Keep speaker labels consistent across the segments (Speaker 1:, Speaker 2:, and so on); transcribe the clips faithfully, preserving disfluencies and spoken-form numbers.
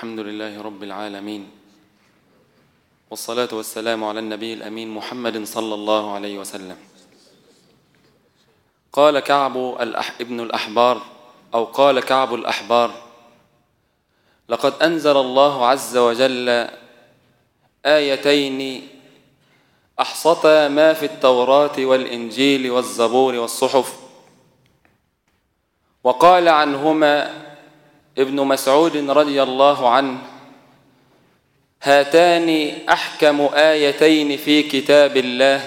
Speaker 1: الحمد لله رب العالمين، والصلاة والسلام على النبي الأمين محمد صلى الله عليه وسلم. قال كعب ابن الأحبار أو قال كعب الأحبار: لقد أنزل الله عز وجل آيتين أحصتا ما في التوراة والإنجيل والزبور والصحف. وقال عنهما ابن مسعود رضي الله عنه: هاتان أحكم آيتين في كتاب الله،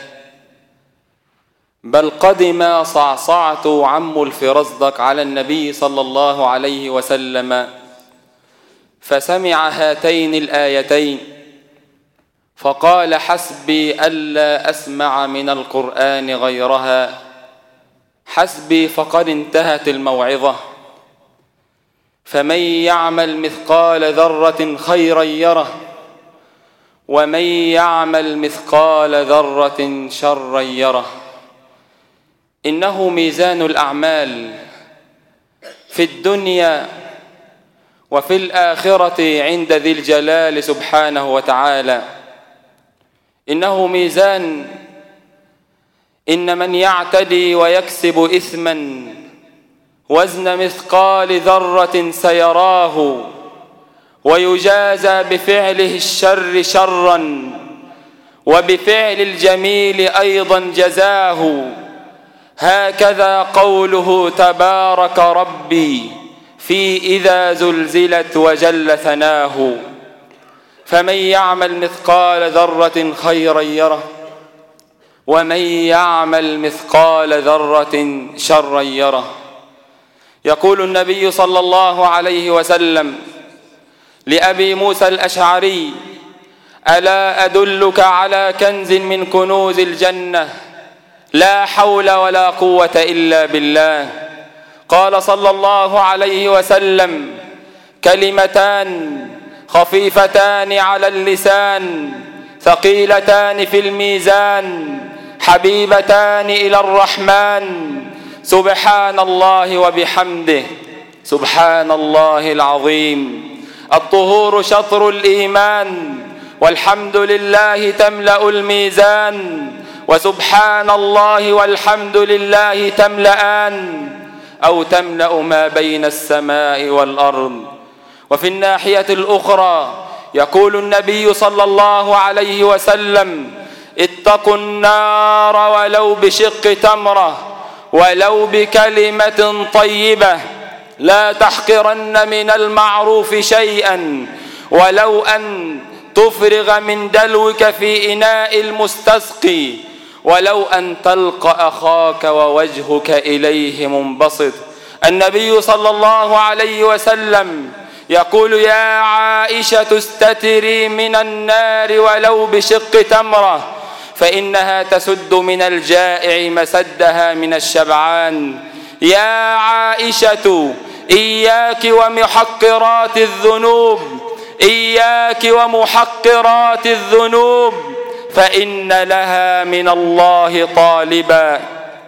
Speaker 1: بل قدم صعصعة عم الفرزدق على النبي صلى الله عليه وسلم فسمع هاتين الآيتين فقال: حسبي ألا أسمع من القرآن غيرها، حسبي فقد انتهت الموعظة. فمن يعمل مثقال ذرة خيرا يره، ومن يعمل مثقال ذرة شرا يره. إنه ميزان الأعمال في الدنيا وفي الآخرة عند ذي الجلال سبحانه وتعالى. إنه ميزان، إن من يعتدي ويكسب إثما وزن مثقال ذرة سيراه، ويجازى بفعله الشر شرا وبفعل الجميل أيضا جزاه. هكذا قوله تبارك ربي في إذا زلزلت وجل ثناه. فمن يعمل مثقال ذرة خيرا يره، ومن يعمل مثقال ذرة شرا يره. يقول النبي صلى الله عليه وسلم لأبي موسى الأشعري: ألا أدلك على كنز من كنوز الجنة، لا حول ولا قوة إلا بالله. قال صلى الله عليه وسلم: كلمتان خفيفتان على اللسان ثقيلتان في الميزان حبيبتان إلى الرحمن، سبحان الله وبحمده سبحان الله العظيم. الطهور شطر الإيمان، والحمد لله تملأ الميزان، وسبحان الله والحمد لله تملأان أو تملأ ما بين السماء والأرض. وفي الناحية الأخرى يقول النبي صلى الله عليه وسلم: اتقوا النار ولو بشق تمرة ولو بكلمة طيبة، لا تحقرن من المعروف شيئا ولو أن تفرغ من دلوك في إناء المستسقي، ولو أن تلقى أخاك ووجهك إليه منبسط. النبي صلى الله عليه وسلم يقول: يا عائشة استتري من النار ولو بشق تمرة، فإنها تسد من الجائع مسدها من الشبعان. يا عائشة إياك ومحقرات الذنوب، إياك ومحقرات الذنوب، فإن لها من الله طالبا.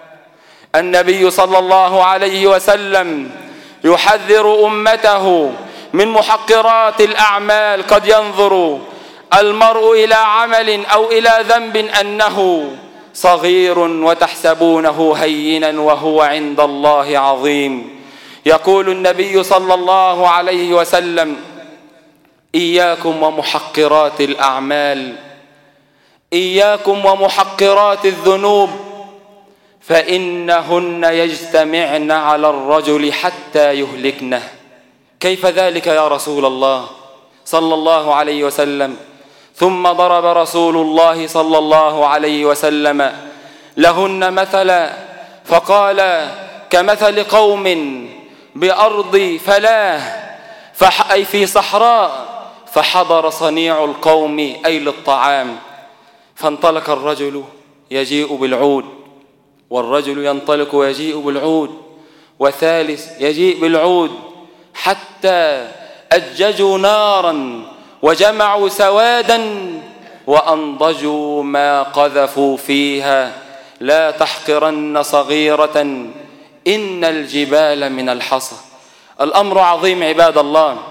Speaker 1: النبي صلى الله عليه وسلم يحذر أمته من محقرات الأعمال. قد ينظر المرء إلى عمل أو إلى ذنب أنه صغير وتحسبونه هينا وهو عند الله عظيم. يقول النبي صلى الله عليه وسلم: إياكم ومحقرات الأعمال، إياكم ومحقرات الذنوب، فإنهن يجتمعن على الرجل حتى يهلكنه. كيف ذلك يا رسول الله صلى الله عليه وسلم؟ ثم ضرب رسول الله صلى الله عليه وسلم لهن مثلا فقال: كمثل قوم بأرض فلاه، أي في صحراء، فحضر صنيع القوم أي للطعام، فانطلق الرجل يجيء بالعود، والرجل ينطلق ويجيء بالعود، وثالث يجيء بالعود، حتى أججوا نارا وجمعوا سوادا وأنضجوا ما قذفوا فيها. لا تحقرن صغيرة إن الجبال من الحصى. الأمر عظيم عباد الله.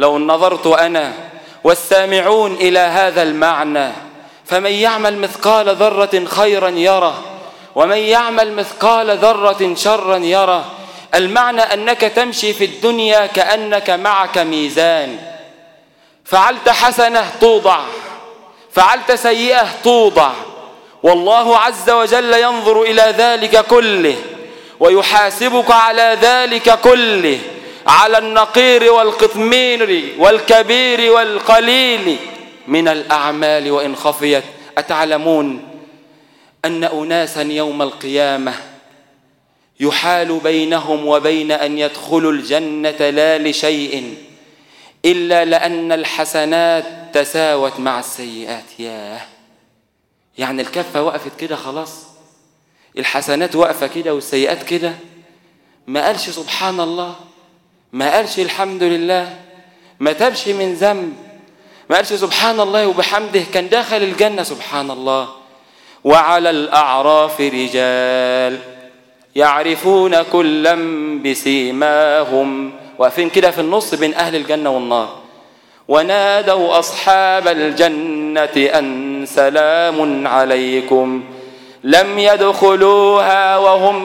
Speaker 1: لو نظرت أنا والسامعون إلى هذا المعنى، فمن يعمل مثقال ذرة خيرا يره ومن يعمل مثقال ذرة شرا يره. المعنى أنك تمشي في الدنيا كأنك معك ميزان، فعلت حسنة توضع، فعلت سيئة توضع، والله عز وجل ينظر إلى ذلك كله ويحاسبك على ذلك كله، على النقير والقطمير والكبير والقليل من الأعمال وإن خفيت. أتعلمون أن أناسا يوم القيامة يحال بينهم وبين أن يدخلوا الجنة لا لشيء إلا لأن الحسنات تساوت مع السيئات؟ ياه، يعني الكفة وقفت كده خلاص، الحسنات وقفة كده والسيئات كده. ما قالش سبحان الله، ما قالش الحمد لله، ما تبش من ذنب، ما قالش سبحان الله وبحمده، كان داخل الجنة. سبحان الله. وعلى الأعراف رجال يعرفون كلا بسيماهم، واقفين كده في النص بين أهل الجنة والنار. ونادوا أصحاب الجنة أن سلام عليكم لم يدخلوها وهم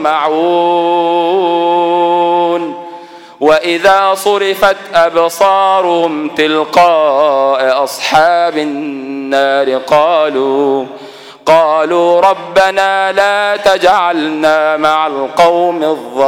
Speaker 1: يطمعون. وإذا صرفت أبصارهم تلقاء أصحاب النار قالوا قالوا ربنا لا تجعلنا مع القوم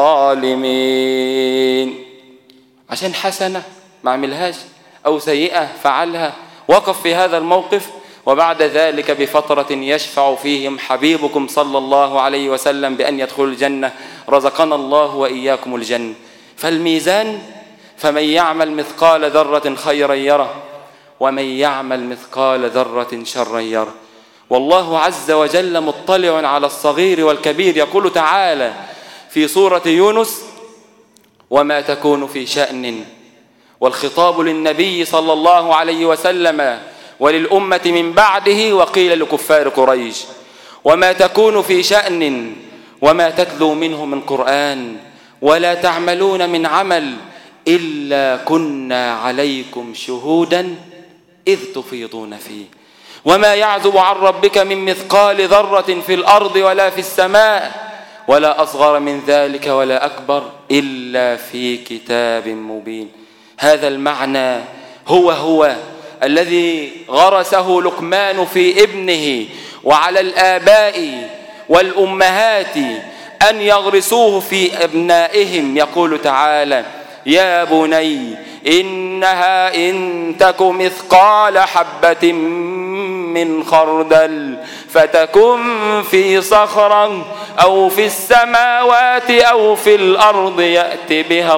Speaker 1: الظالمين. عشان حسنة ما عملهاش أو سيئة فعلها، وقف في هذا الموقف، وبعد ذلك بفترة يشفع فيهم حبيبكم صلى الله عليه وسلم بأن يدخلوا الجنة. رزقنا الله وإياكم الجنة. فالميزان، فمن يعمل مثقال ذرة خيرا يره ومن يعمل مثقال ذرة شرا يره. والله عز وجل مطلع على الصغير والكبير. يقول تعالى في سورة يونس: وما تكون في شأن، والخطاب للنبي صلى الله عليه وسلم وللأمة من بعده، وقيل لكفار قريش: وما تكون في شأن وما تتلو منه من قرآن ولا تعملون من عمل إلا كنا عليكم شهودا إذ تفيضون فيه وما يعزب عن ربك من مثقال ذرة في الأرض ولا في السماء ولا أصغر من ذلك ولا أكبر إلا في كتاب مبين. هذا المعنى هو هو الذي غرسه لقمان في ابنه، وعلى الآباء والأمهات أن يغرسوه في أبنائهم. يقول تعالى: يا بني إنها إن تك مثقال حبة من خردل فتكن في صخرة أو في السماوات أو في الأرض يأت بها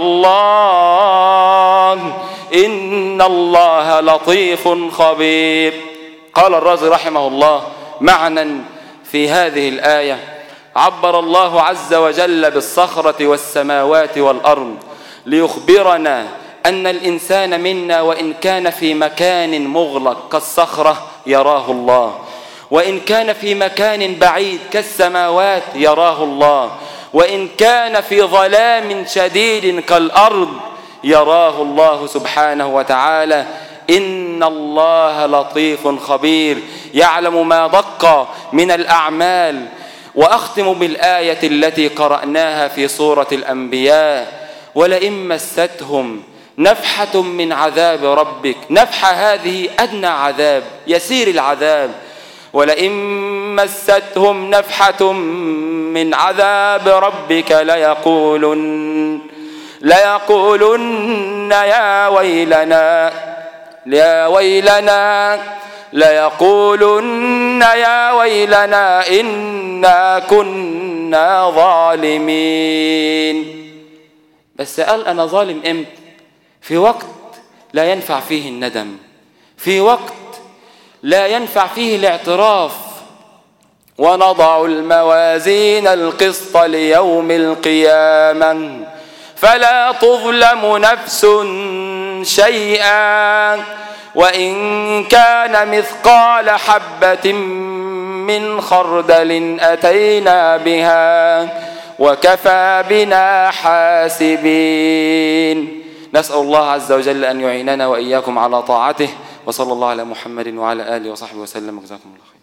Speaker 1: الله إن الله لطيف خبير. قال الرازي رحمه الله معنى في هذه الآية: عبر الله عز وجل بالصخرة والسماوات والأرض ليخبرنا أن الإنسان منا وإن كان في مكان مغلق كالصخرة يراه الله، وإن كان في مكان بعيد كالسماوات يراه الله، وإن كان في ظلام شديد كالأرض يراه الله سبحانه وتعالى. إن الله لطيف خبير يعلم ما دق من الأعمال. وأختم بالآية التي قرأناها في سورة الأنبياء: ولئن مستهم نفحة من عذاب ربك. نفحة هذه أدنى عذاب، يسير العذاب. ولئن مستهم نفحة من عذاب ربك ليقولن ليقولن يا ويلنا يا ويلنا ليقولن يا ويلنا إنا كنا ظالمين. بس قال أنا ظالم إمتى؟ في وقت لا ينفع فيه الندم، في وقت لا ينفع فيه الاعتراف. ونضع الموازين القسط ليوم القيامة فلا تظلم نفس شيئا وإن كان مثقال حبة من خردل أتينا بها وكفى بنا حاسبين. نسأل الله عز وجل أن يعيننا وإياكم على طاعته. وصلى الله على محمد وعلى آله وصحبه وسلم. جزاكم الله خير.